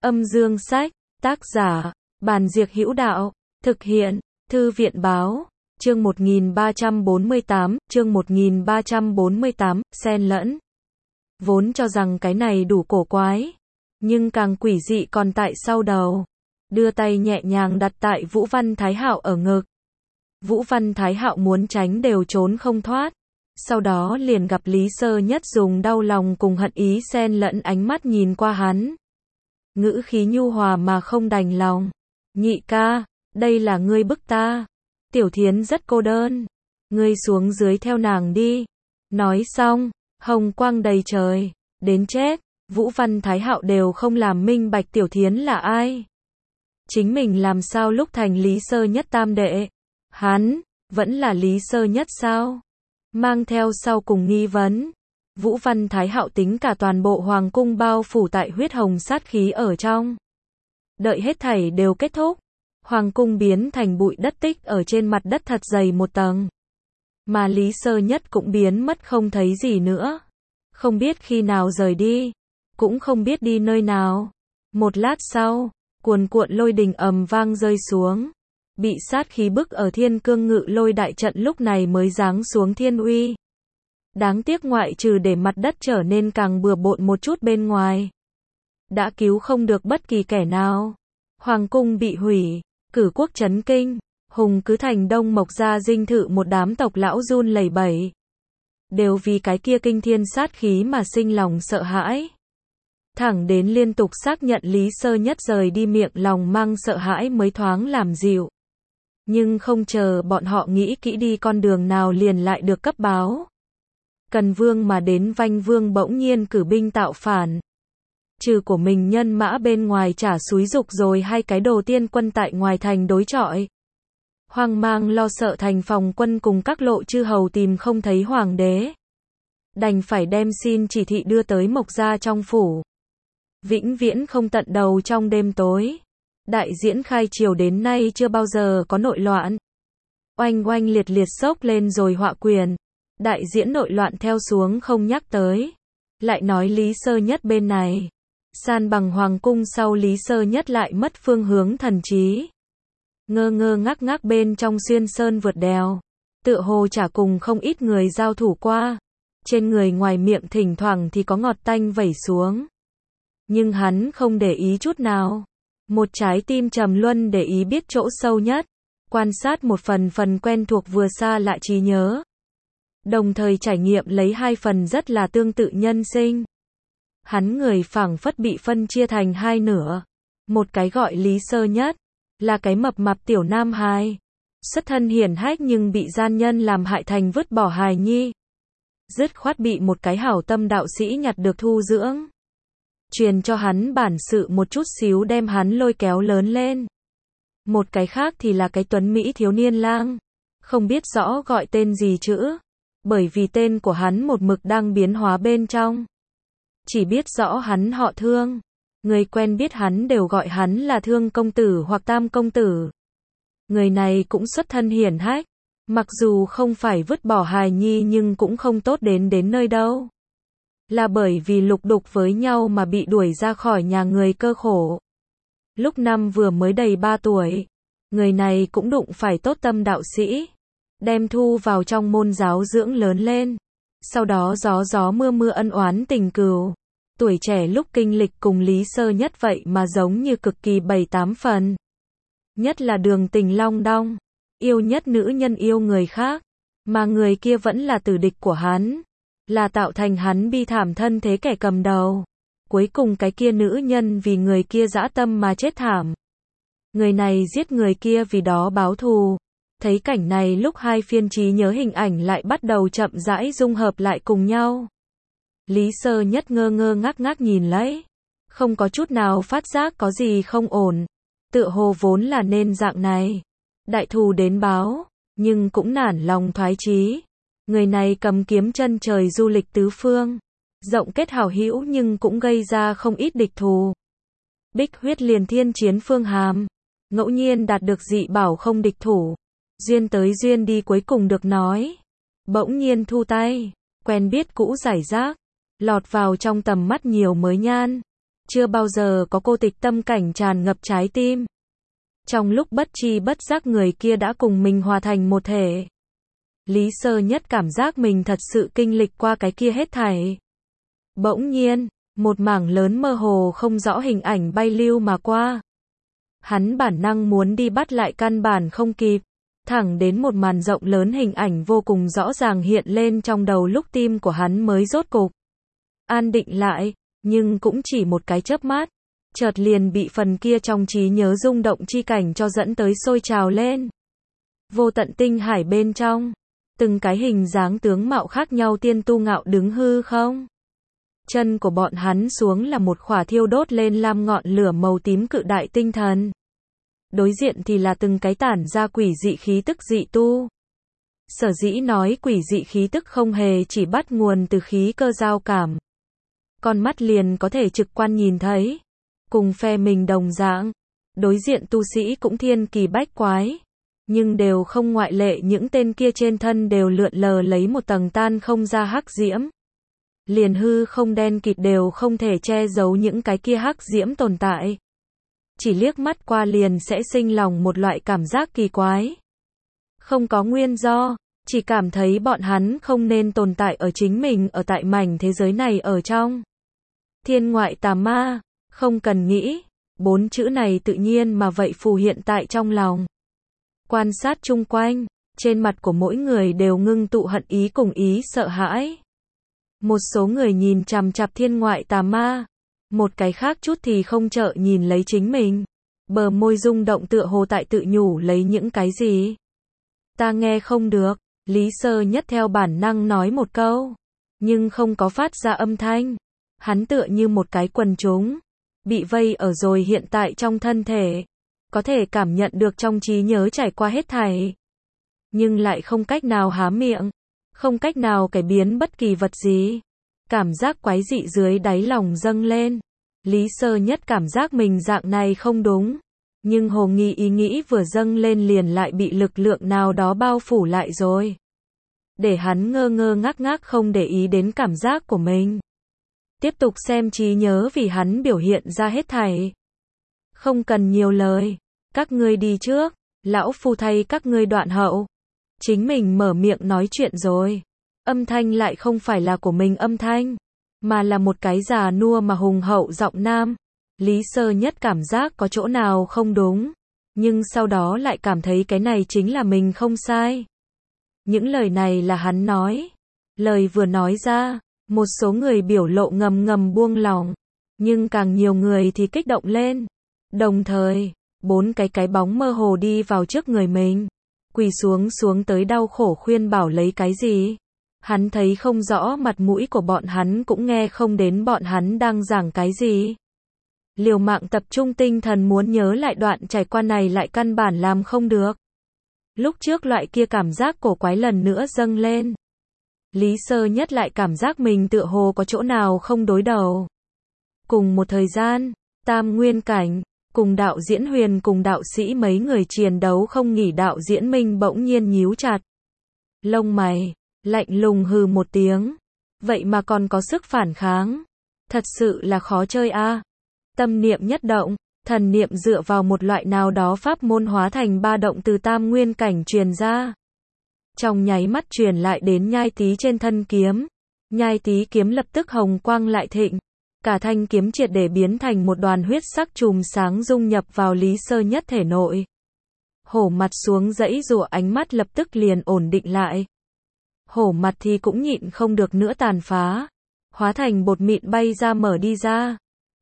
Âm dương sách, tác giả, Bàn Diệc Hữu Đạo, thực hiện, Thư viện Báo, chương 1348, xen lẫn. Vốn cho rằng cái này đủ cổ quái, nhưng càng quỷ dị còn tại sau đầu. Đưa tay nhẹ nhàng đặt tại Vũ Văn Thái Hạo ở ngực. Vũ Văn Thái Hạo muốn tránh đều trốn không thoát. Sau đó liền gặp Lý Sơ Nhất dùng đau lòng cùng hận ý xen lẫn ánh mắt nhìn qua hắn. Ngữ khí nhu hòa mà không đành lòng. Nhị ca, đây là ngươi bức ta. Tiểu Thiến rất cô đơn. Ngươi xuống dưới theo nàng đi. Nói xong, hồng quang đầy trời. Đến chết, Vũ Văn Thái Hạo đều không làm minh bạch Tiểu Thiến là ai. Chính mình làm sao lúc thành Lý Sơ Nhất tam đệ. Hắn, vẫn là Lý Sơ Nhất sao? Mang theo sau cùng nghi vấn. Vũ Văn Thái Hạo tính cả toàn bộ hoàng cung bao phủ tại huyết hồng sát khí ở trong. Đợi hết thảy đều kết thúc, hoàng cung biến thành bụi đất tích ở trên mặt đất thật dày một tầng. Mà Lý Sơ Nhất cũng biến mất không thấy gì nữa. Không biết khi nào rời đi, cũng không biết đi nơi nào. Một lát sau, cuồn cuộn lôi đình ầm vang rơi xuống. Bị sát khí bức ở Thiên Cương Ngự Lôi đại trận lúc này mới giáng xuống thiên uy. Đáng tiếc ngoại trừ để mặt đất trở nên càng bừa bộn một chút bên ngoài, đã cứu không được bất kỳ kẻ nào. Hoàng cung bị hủy, cử quốc chấn kinh, Hùng Cứ Thành Đông Mộc Gia dinh thự một đám tộc lão run lẩy bẩy. Đều vì cái kia kinh thiên sát khí mà sinh lòng sợ hãi. Thẳng đến liên tục xác nhận Lý Sơ Nhất rời đi miệng lòng mang sợ hãi mới thoáng làm dịu. Nhưng không chờ bọn họ nghĩ kỹ đi con đường nào liền lại được cấp báo. Cần Vương mà đến Vanh Vương bỗng nhiên cử binh tạo phản. Trừ của mình nhân mã bên ngoài trả xúi dục rồi hai cái đồ tiên quân tại ngoài thành đối chọi. Hoang mang lo sợ thành phòng quân cùng các lộ chư hầu tìm không thấy hoàng đế. Đành phải đem xin chỉ thị đưa tới Mộc Gia trong phủ. Vĩnh viễn không tận đầu trong đêm tối. Đại diễn khai triều đến nay chưa bao giờ có nội loạn. Oanh oanh liệt liệt sốc lên rồi họa quyền. Đại diễn nội loạn theo xuống không nhắc tới. Lại nói Lý Sơ Nhất bên này. San bằng hoàng cung sau Lý Sơ Nhất lại mất phương hướng thần trí. Ngơ ngơ ngác ngác bên trong xuyên sơn vượt đèo. Tựa hồ chả cùng không ít người giao thủ qua. Trên người ngoài miệng thỉnh thoảng thì có ngọt tanh vẩy xuống. Nhưng hắn không để ý chút nào. Một trái tim trầm luân để ý biết chỗ sâu nhất. Quan sát một phần quen thuộc vừa xa lạ trí nhớ. Đồng thời trải nghiệm lấy hai phần rất là tương tự nhân sinh. Hắn người phảng phất bị phân chia thành hai nửa. Một cái gọi Lý Sơ Nhất, là cái mập mạp tiểu nam hài. Xuất thân hiển hách nhưng bị gian nhân làm hại thành vứt bỏ hài nhi. Dứt khoát bị một cái hảo tâm đạo sĩ nhặt được thu dưỡng. Truyền cho hắn bản sự một chút xíu đem hắn lôi kéo lớn lên. Một cái khác thì là cái tuấn Mỹ thiếu niên lang. Không biết rõ gọi tên gì chữ. Bởi vì tên của hắn một mực đang biến hóa bên trong. Chỉ biết rõ hắn họ Thương. Người quen biết hắn đều gọi hắn là Thương công tử hoặc Tam công tử. Người này cũng xuất thân hiển hách. Mặc dù không phải vứt bỏ hài nhi nhưng cũng không tốt đến nơi đâu. Là bởi vì lục đục với nhau mà bị đuổi ra khỏi nhà người cơ khổ. Lúc năm vừa mới đầy 3 tuổi, người này cũng đụng phải tốt tâm đạo sĩ. Đem thu vào trong môn giáo dưỡng lớn lên. Sau đó gió mưa ân oán tình cừu. Tuổi trẻ lúc kinh lịch cùng Lý Sơ Nhất vậy mà giống như cực kỳ 7-8 phần. Nhất là đường tình long đong. Yêu nhất nữ nhân yêu người khác. Mà người kia vẫn là tử địch của hắn. Là tạo thành hắn bi thảm thân thế kẻ cầm đầu. Cuối cùng cái kia nữ nhân vì người kia dã tâm mà chết thảm. Người này giết người kia vì đó báo thù. Thấy cảnh này lúc hai phiên trí nhớ hình ảnh lại bắt đầu chậm rãi dung hợp lại cùng nhau. Lý Sơ Nhất ngơ ngơ ngác ngác nhìn lấy. Không có chút nào phát giác có gì không ổn. Tựa hồ vốn là nên dạng này. Đại thù đến báo, nhưng cũng nản lòng thoái chí. Người này cầm kiếm chân trời du lịch tứ phương. Rộng kết hảo hữu nhưng cũng gây ra không ít địch thù. Bích huyết liền thiên chiến phương hàm. Ngẫu nhiên đạt được dị bảo không địch thủ. Duyên tới duyên đi cuối cùng được nói. Bỗng nhiên thu tay. Quen biết cũ giải rác. Lọt vào trong tầm mắt nhiều mới nhan. Chưa bao giờ có cô tịch tâm cảnh tràn ngập trái tim. Trong lúc bất tri bất giác người kia đã cùng mình hòa thành một thể. Lý Sơ Nhất cảm giác mình thật sự kinh lịch qua cái kia hết thảy. Bỗng nhiên, một mảng lớn mơ hồ không rõ hình ảnh bay lưu mà qua. Hắn bản năng muốn đi bắt lại căn bản không kịp. Thẳng đến một màn rộng lớn hình ảnh vô cùng rõ ràng hiện lên trong đầu lúc tim của hắn mới rốt cục an định lại, nhưng cũng chỉ một cái chớp mắt, chợt liền bị phần kia trong trí nhớ rung động chi cảnh cho dẫn tới sôi trào lên. Vô tận tinh hải bên trong, từng cái hình dáng tướng mạo khác nhau tiên tu ngạo đứng hư không. Chân của bọn hắn xuống là một khỏa thiêu đốt lên lam ngọn lửa màu tím cự đại tinh thần. Đối diện thì là từng cái tản ra quỷ dị khí tức dị tu. Sở dĩ nói quỷ dị khí tức không hề chỉ bắt nguồn từ khí cơ giao cảm. Con mắt liền có thể trực quan nhìn thấy. Cùng phe mình đồng dạng. Đối diện tu sĩ cũng thiên kỳ bách quái. Nhưng đều không ngoại lệ, những tên kia trên thân đều lượn lờ lấy một tầng tan không ra hắc diễm. Liền hư không đen kịt đều không thể che giấu những cái kia hắc diễm tồn tại. Chỉ liếc mắt qua liền sẽ sinh lòng một loại cảm giác kỳ quái. Không có nguyên do, chỉ cảm thấy bọn hắn không nên tồn tại ở chính mình ở tại mảnh thế giới này ở trong. Thiên ngoại tà ma, không cần nghĩ, 4 chữ này tự nhiên mà vậy phù hiện tại trong lòng. Quan sát chung quanh, trên mặt của mỗi người đều ngưng tụ hận ý cùng ý sợ hãi. Một số người nhìn chằm chằm thiên ngoại tà ma, một cái khác chút thì không chợ nhìn lấy chính mình. Bờ môi rung động tựa hồ tại tự nhủ lấy những cái gì. Ta nghe không được, Lý Sơ Nhất theo bản năng nói một câu, nhưng không có phát ra âm thanh. Hắn tựa như một cái quần chúng, bị vây ở rồi hiện tại trong thân thể, có thể cảm nhận được trong trí nhớ trải qua hết thảy. Nhưng lại không cách nào há miệng, không cách nào cải biến bất kỳ vật gì. Cảm giác quái dị dưới đáy lòng dâng lên. Lý Sơ Nhất cảm giác mình dạng này không đúng. Nhưng hồ nghi ý nghĩ vừa dâng lên liền lại bị lực lượng nào đó bao phủ lại rồi. Để hắn ngơ ngơ ngác ngác không để ý đến cảm giác của mình. Tiếp tục xem trí nhớ vì hắn biểu hiện ra hết thảy. Không cần nhiều lời. Các ngươi đi trước. Lão phu thay các ngươi đoạn hậu. Chính mình mở miệng nói chuyện rồi. Âm thanh lại không phải là của mình âm thanh, mà là một cái già nua mà hùng hậu giọng nam. Lý Sơ Nhất cảm giác có chỗ nào không đúng, nhưng sau đó lại cảm thấy cái này chính là mình không sai. Những lời này là hắn nói. Lời vừa nói ra, một số người biểu lộ ngầm ngầm buông lỏng, nhưng càng nhiều người thì kích động lên. Đồng thời, 4 cái bóng mơ hồ đi vào trước người mình, quỳ xuống tới đau khổ khuyên bảo lấy cái gì. Hắn thấy không rõ mặt mũi của bọn hắn cũng nghe không đến bọn hắn đang giảng cái gì. Liều mạng tập trung tinh thần muốn nhớ lại đoạn trải qua này lại căn bản làm không được. Lúc trước loại kia cảm giác cổ quái lần nữa dâng lên. Lý Sơ Nhất lại cảm giác mình tựa hồ có chỗ nào không đối đầu. Cùng một thời gian, Tam Nguyên Cảnh, cùng đạo diễn Huyền cùng đạo sĩ mấy người chiến đấu không nghỉ, đạo diễn Minh bỗng nhiên nhíu chặt lông mày, lạnh lùng hừ một tiếng. Vậy mà còn có sức phản kháng. Thật sự là khó chơi a. Tâm niệm nhất động, thần niệm dựa vào một loại nào đó pháp môn hóa thành ba động từ Tam Nguyên Cảnh truyền ra. Trong nháy mắt truyền lại đến nhai tí trên thân kiếm. Nhai tí kiếm lập tức hồng quang lại thịnh. Cả thanh kiếm triệt để biến thành một đoàn huyết sắc chùm sáng dung nhập vào Lý Sơ Nhất thể nội. Hổ mặt xuống giãy giụa, ánh mắt lập tức liền ổn định lại. Hổ mặt thì cũng nhịn không được nữa tàn phá. Hóa thành bột mịn bay ra mở đi ra.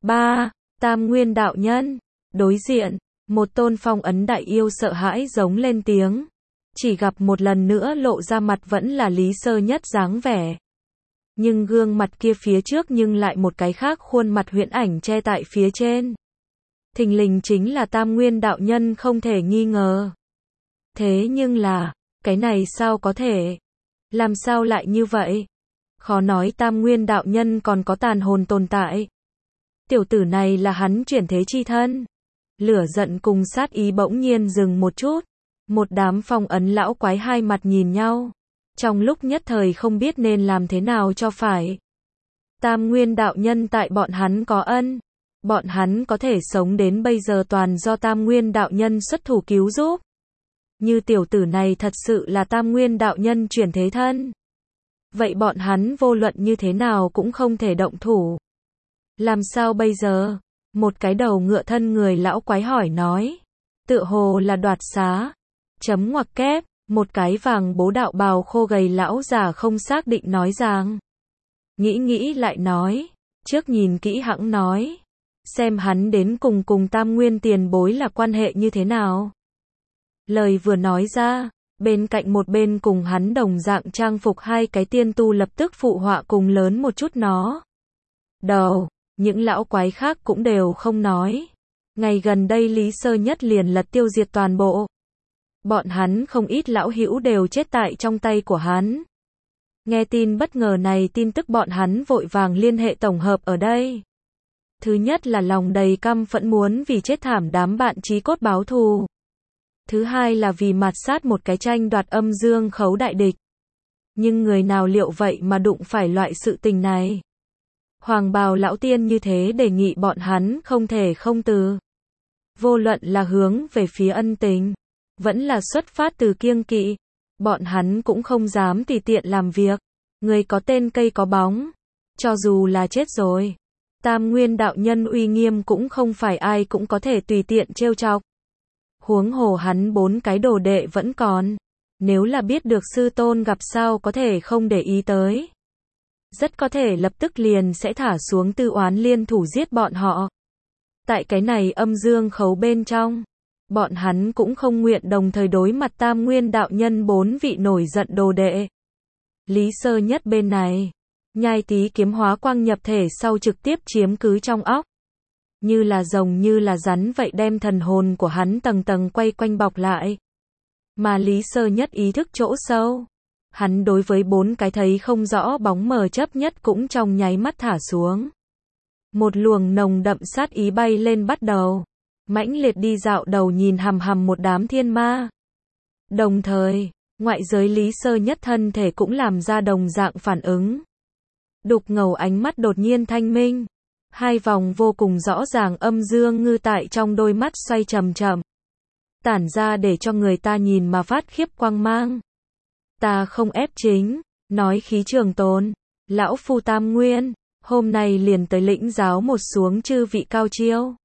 Tam Nguyên đạo nhân. Đối diện, một tôn phong ấn đại yêu sợ hãi giống lên tiếng. Chỉ gặp một lần nữa lộ ra mặt vẫn là Lý Sơ Nhất dáng vẻ. Nhưng gương mặt kia phía trước nhưng lại một cái khác khuôn mặt huyễn ảnh che tại phía trên. Thình lình chính là Tam Nguyên đạo nhân không thể nghi ngờ. Thế nhưng là, cái này sao có thể? Làm sao lại như vậy? Khó nói Tam Nguyên đạo nhân còn có tàn hồn tồn tại. Tiểu tử này là hắn chuyển thế chi thân. Lửa giận cùng sát ý bỗng nhiên dừng một chút. Một đám phong ấn lão quái hai mặt nhìn nhau. Trong lúc nhất thời không biết nên làm thế nào cho phải. Tam Nguyên đạo nhân tại bọn hắn có ân. Bọn hắn có thể sống đến bây giờ toàn do Tam Nguyên đạo nhân xuất thủ cứu giúp. Như tiểu tử này thật sự là Tam Nguyên đạo nhân chuyển thế thân. Vậy bọn hắn vô luận như thế nào cũng không thể động thủ. Làm sao bây giờ? Một cái đầu ngựa thân người lão quái hỏi nói. Tựa hồ là đoạt xá. Chấm ngoặc kép, một cái vàng bố đạo bào khô gầy lão già không xác định nói rằng. Nghĩ lại nói. Trước nhìn kỹ hẵng nói. Xem hắn đến cùng Tam Nguyên tiền bối là quan hệ như thế nào. Lời vừa nói ra, bên cạnh một bên cùng hắn đồng dạng trang phục hai cái tiên tu lập tức phụ họa cùng lớn một chút nó. Đầu, những lão quái khác cũng đều không nói. Ngày gần đây Lý Sơ Nhất liền lật tiêu diệt toàn bộ. Bọn hắn không ít lão hữu đều chết tại trong tay của hắn. Nghe tin bất ngờ này tin tức bọn hắn vội vàng liên hệ tổng hợp ở đây. Thứ nhất là lòng đầy căm phẫn muốn vì chết thảm đám bạn chí cốt báo thù. Thứ hai là vì mạt sát một cái tranh đoạt âm dương khấu đại địch. Nhưng người nào liệu vậy mà đụng phải loại sự tình này. Hoàng bào lão tiên như thế đề nghị bọn hắn không thể không từ. Vô luận là hướng về phía ân tình, vẫn là xuất phát từ kiêng kỵ. Bọn hắn cũng không dám tùy tiện làm việc. Người có tên cây có bóng. Cho dù là chết rồi. Tam Nguyên đạo nhân uy nghiêm cũng không phải ai cũng có thể tùy tiện trêu chọc. Huống hồ hắn 4 cái đồ đệ vẫn còn. Nếu là biết được sư tôn gặp sao có thể không để ý tới. Rất có thể lập tức liền sẽ thả xuống tư oán liên thủ giết bọn họ. Tại cái này âm dương khấu bên trong, bọn hắn cũng không nguyện đồng thời đối mặt Tam Nguyên đạo nhân 4 vị nổi giận đồ đệ. Lý Sơ Nhất bên này, nhai tí kiếm hóa quang nhập thể sau trực tiếp chiếm cứ trong óc. Như là rồng như là rắn vậy đem thần hồn của hắn tầng tầng quay quanh bọc lại. Mà Lý Sơ Nhất ý thức chỗ sâu. Hắn đối với 4 cái thấy không rõ bóng mờ chấp nhất cũng trong nháy mắt thả xuống. Một luồng nồng đậm sát ý bay lên bắt đầu. Mãnh liệt đi dạo đầu nhìn hằm một đám thiên ma. Đồng thời, ngoại giới Lý Sơ Nhất thân thể cũng làm ra đồng dạng phản ứng. Đục ngầu ánh mắt đột nhiên thanh minh. Hai vòng vô cùng rõ ràng âm dương ngư tại trong đôi mắt xoay chậm chậm. Tản ra để cho người ta nhìn mà phát khiếp quang mang. Ta không ép chính, nói khí trường tồn. Lão phu Tam Nguyên, hôm nay liền tới lĩnh giáo một xuống chư vị cao chiêu.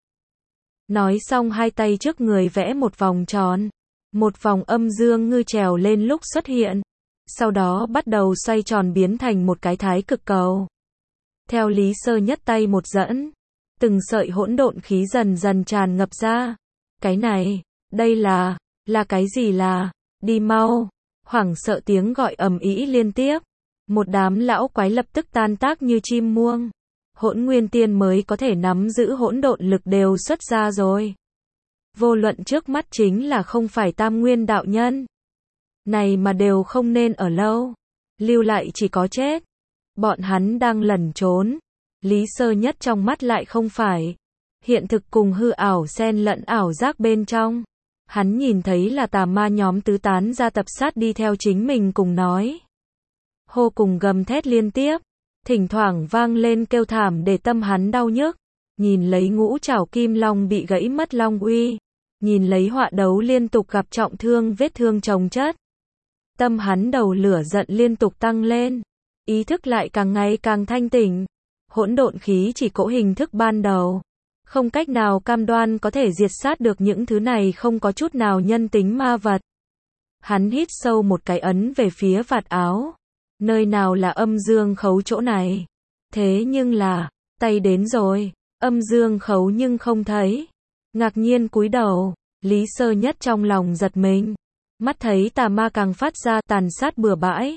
Nói xong hai tay trước người vẽ một vòng tròn. Một vòng âm dương ngư trèo lên lúc xuất hiện. Sau đó bắt đầu xoay tròn biến thành một cái thái cực cầu. Theo Lý Sơ Nhất tay một dẫn. Từng sợi hỗn độn khí dần dần tràn ngập ra. Cái này, đây là cái gì là, đi mau. Hoảng sợ tiếng gọi ầm ĩ liên tiếp. Một đám lão quái lập tức tan tác như chim muông. Hỗn nguyên tiên mới có thể nắm giữ hỗn độn lực đều xuất ra rồi. Vô luận trước mắt chính là không phải Tam Nguyên đạo nhân. Này mà đều không nên ở lâu. Lưu lại chỉ có chết. Bọn hắn đang lẩn trốn. Lý Sơ Nhất trong mắt lại không phải. Hiện thực cùng hư ảo xen lẫn ảo giác bên trong. Hắn nhìn thấy là tà ma nhóm tứ tán ra tập sát đi theo chính mình cùng nói. Hô cùng gầm thét liên tiếp. Thỉnh thoảng vang lên kêu thảm để tâm hắn đau nhức. Nhìn lấy ngũ trảo kim long bị gãy mất long uy. Nhìn lấy họa đấu liên tục gặp trọng thương vết thương chồng chất. Tâm hắn đầu lửa giận liên tục tăng lên. Ý thức lại càng ngày càng thanh tỉnh. Hỗn độn khí chỉ cỗ hình thức ban đầu. Không cách nào cam đoan có thể diệt sát được những thứ này không có chút nào nhân tính ma vật. Hắn hít sâu một cái ấn về phía vạt áo. Nơi nào là âm dương khấu chỗ này? Thế nhưng là, tay đến rồi, âm dương khấu nhưng không thấy. Ngạc nhiên cúi đầu, Lý Sơ Nhất trong lòng giật mình. Mắt thấy tà ma càng phát ra tàn sát bừa bãi.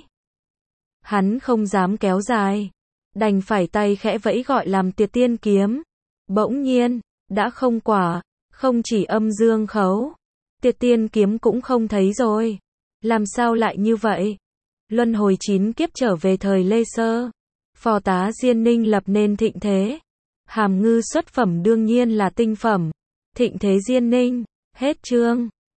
Hắn không dám kéo dài. Đành phải tay khẽ vẫy gọi làm Tiệt Tiên kiếm. Bỗng nhiên, đã không quả, không chỉ âm dương khấu. Tiệt Tiên kiếm cũng không thấy rồi. Làm sao lại như vậy? Luân hồi 9 kiếp trở về thời Lê Sơ. Phò tá Diên Ninh lập nên thịnh thế. Hàm ngư xuất phẩm đương nhiên là tinh phẩm. Thịnh thế Diên Ninh. Hết chương.